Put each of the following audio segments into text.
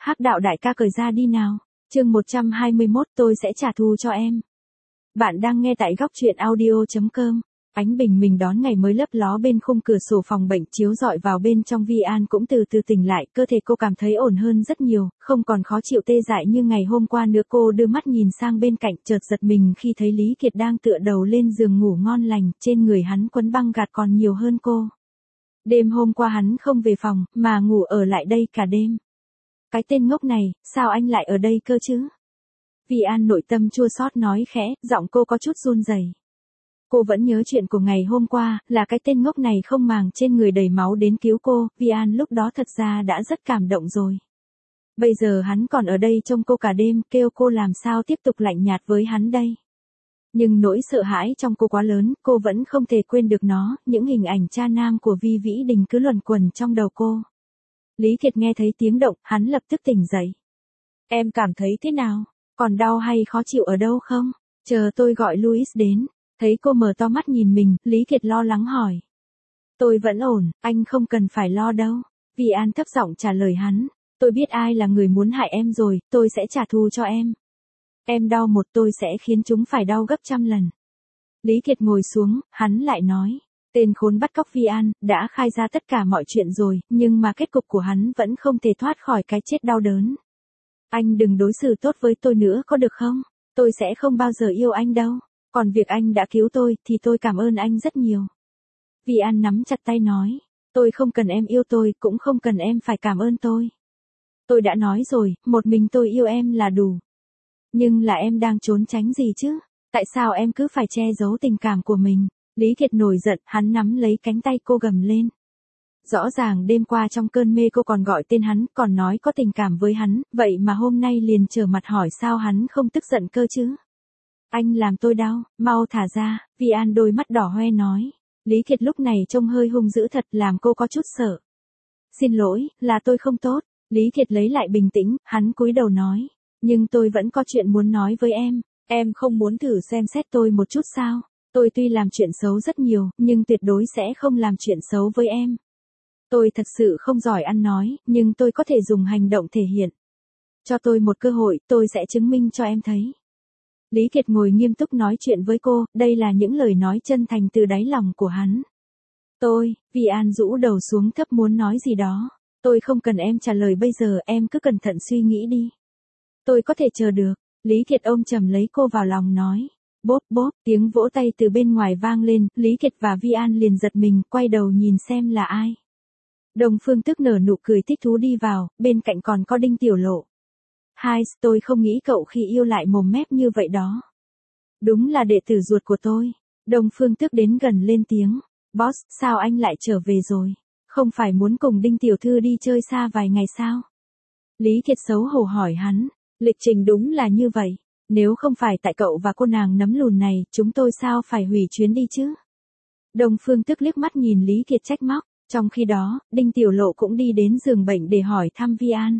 Hắc đạo đại ca cởi ra đi nào. Chương 121 tôi sẽ trả thù cho em. Bạn đang nghe tại góc truyện audio.com. Ánh bình minh đón ngày mới lấp ló bên khung cửa sổ phòng bệnh chiếu rọi vào bên trong. Vi An cũng từ từ tỉnh lại, cơ thể cô cảm thấy ổn hơn rất nhiều, không còn khó chịu tê dại như ngày hôm qua nữa. Cô đưa mắt nhìn sang bên cạnh, chợt giật mình khi thấy Lý Kiệt đang tựa đầu lên giường ngủ ngon lành, trên người hắn quấn băng gạc còn nhiều hơn cô. Đêm hôm qua hắn không về phòng, mà ngủ ở lại đây cả đêm. Cái tên ngốc này, sao anh lại ở đây cơ chứ? Vi An nội tâm chua xót nói khẽ, giọng cô có chút run rẩy. Cô vẫn nhớ chuyện của ngày hôm qua, là cái tên ngốc này không màng trên người đầy máu đến cứu cô. Vi An lúc đó thật ra đã rất cảm động rồi. Bây giờ hắn còn ở đây trông cô cả đêm, kêu cô làm sao tiếp tục lạnh nhạt với hắn đây. Nhưng nỗi sợ hãi trong cô quá lớn, cô vẫn không thể quên được nó. Những hình ảnh cha nam của Vi Vĩ Đình cứ luẩn quẩn trong đầu cô. Lý Kiệt nghe thấy tiếng động, hắn lập tức tỉnh dậy. Em cảm thấy thế nào? Còn đau hay khó chịu ở đâu không? Chờ tôi gọi Louis đến. Thấy cô mở to mắt nhìn mình, Lý Kiệt lo lắng hỏi. Tôi vẫn ổn, anh không cần phải lo đâu. Vi An thấp giọng trả lời hắn. Tôi biết ai là người muốn hại em rồi, tôi sẽ trả thù cho em. Em đau một tôi sẽ khiến chúng phải đau gấp trăm lần. Lý Kiệt ngồi xuống, hắn lại nói. Tên khốn bắt cóc Vi An, đã khai ra tất cả mọi chuyện rồi, nhưng mà kết cục của hắn vẫn không thể thoát khỏi cái chết đau đớn. Anh đừng đối xử tốt với tôi nữa có được không? Tôi sẽ không bao giờ yêu anh đâu. Còn việc anh đã cứu tôi, thì tôi cảm ơn anh rất nhiều. Vi An nắm chặt tay nói. Tôi không cần em yêu tôi, cũng không cần em phải cảm ơn tôi. Tôi đã nói rồi, một mình tôi yêu em là đủ. Nhưng là em đang trốn tránh gì chứ? Tại sao em cứ phải che giấu tình cảm của mình? Lý Kiệt nổi giận, hắn nắm lấy cánh tay cô gầm lên. Rõ ràng đêm qua trong cơn mê cô còn gọi tên hắn, còn nói có tình cảm với hắn, vậy mà hôm nay liền trở mặt hỏi sao hắn không tức giận cơ chứ? Anh làm tôi đau, mau thả ra. Vi An đôi mắt đỏ hoe nói. Lý Kiệt lúc này trông hơi hung dữ thật, làm cô có chút sợ. Xin lỗi, là tôi không tốt. Lý Kiệt lấy lại bình tĩnh, hắn cúi đầu nói. Nhưng tôi vẫn có chuyện muốn nói với em. Em không muốn thử xem xét tôi một chút sao? Tôi tuy làm chuyện xấu rất nhiều, nhưng tuyệt đối sẽ không làm chuyện xấu với em. Tôi thật sự không giỏi ăn nói, nhưng tôi có thể dùng hành động thể hiện. Cho tôi một cơ hội, tôi sẽ chứng minh cho em thấy. Lý Kiệt ngồi nghiêm túc nói chuyện với cô, đây là những lời nói chân thành từ đáy lòng của hắn. Vi An rũ đầu xuống thấp muốn nói gì đó. Tôi không cần em trả lời bây giờ, em cứ cẩn thận suy nghĩ đi. Tôi có thể chờ được. Lý Kiệt ôm chầm lấy cô vào lòng nói. Bốp bốp, tiếng vỗ tay từ bên ngoài vang lên, Lý Kiệt và Vi An liền giật mình, quay đầu nhìn xem là ai. Đồng Phương Tức nở nụ cười thích thú đi vào, bên cạnh còn có Đinh Tiểu Lộ. Hai, tôi không nghĩ cậu khi yêu lại mồm mép như vậy đó. Đúng là đệ tử ruột của tôi. Đồng Phương Tức đến gần lên tiếng. Boss, sao anh lại trở về rồi? Không phải muốn cùng Đinh Tiểu Thư đi chơi xa vài ngày sao? Lý Kiệt xấu hổ hỏi hắn. Lịch trình đúng là như vậy. Nếu không phải tại cậu và cô nàng nấm lùn này, chúng tôi sao phải hủy chuyến đi chứ? Đồng Phương Tức liếc mắt nhìn Lý Kiệt trách móc. Trong khi đó, Đinh Tiểu Lộ cũng đi đến giường bệnh để hỏi thăm Vi An.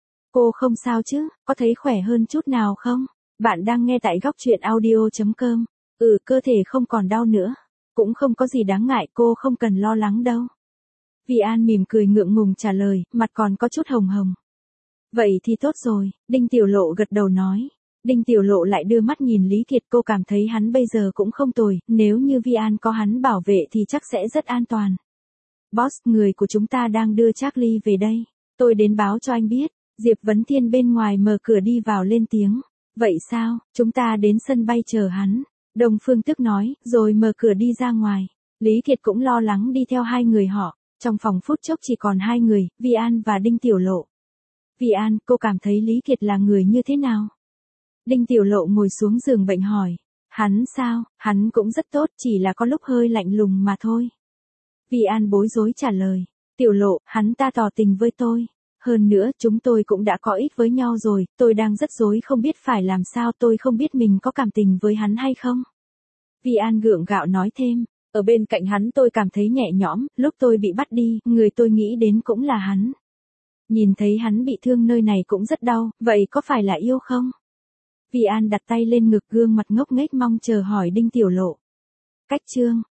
Cô không sao chứ, có thấy khỏe hơn chút nào không? Bạn đang nghe tại góc truyện audio.com. Cơ thể không còn đau nữa. Cũng không có gì đáng ngại, cô không cần lo lắng đâu. Vi An mỉm cười ngượng ngùng trả lời, mặt còn có chút hồng hồng. Vậy thì tốt rồi, Đinh Tiểu Lộ gật đầu nói. Đinh Tiểu Lộ lại đưa mắt nhìn Lý Kiệt, cô cảm thấy hắn bây giờ cũng không tồi, nếu như Vi An có hắn bảo vệ thì chắc sẽ rất an toàn. Boss, người của chúng ta đang đưa Charlie về đây. Tôi đến báo cho anh biết. Diệp Vấn Thiên bên ngoài mở cửa đi vào lên tiếng. Vậy sao, chúng ta đến sân bay chờ hắn. Đồng Phương Tức nói, rồi mở cửa đi ra ngoài. Lý Kiệt cũng lo lắng đi theo hai người họ. Trong phòng phút chốc chỉ còn hai người, Vi An và Đinh Tiểu Lộ. Vi An, cô cảm thấy Lý Kiệt là người như thế nào? Đinh Tiểu Lộ ngồi xuống giường bệnh hỏi. Hắn sao, hắn cũng rất tốt, chỉ là có lúc hơi lạnh lùng mà thôi. Vi An bối rối trả lời. Tiểu Lộ, hắn ta tỏ tình với tôi. Hơn nữa, chúng tôi cũng đã có ít với nhau rồi, tôi đang rất rối không biết phải làm sao, tôi không biết mình có cảm tình với hắn hay không. Vi An gượng gạo nói thêm, ở bên cạnh hắn tôi cảm thấy nhẹ nhõm, lúc tôi bị bắt đi, người tôi nghĩ đến cũng là hắn. Nhìn thấy hắn bị thương nơi này cũng rất đau, vậy có phải là yêu không? Vi An đặt tay lên ngực, gương mặt ngốc nghếch mong chờ hỏi Đinh Tiểu Lộ. Cách chương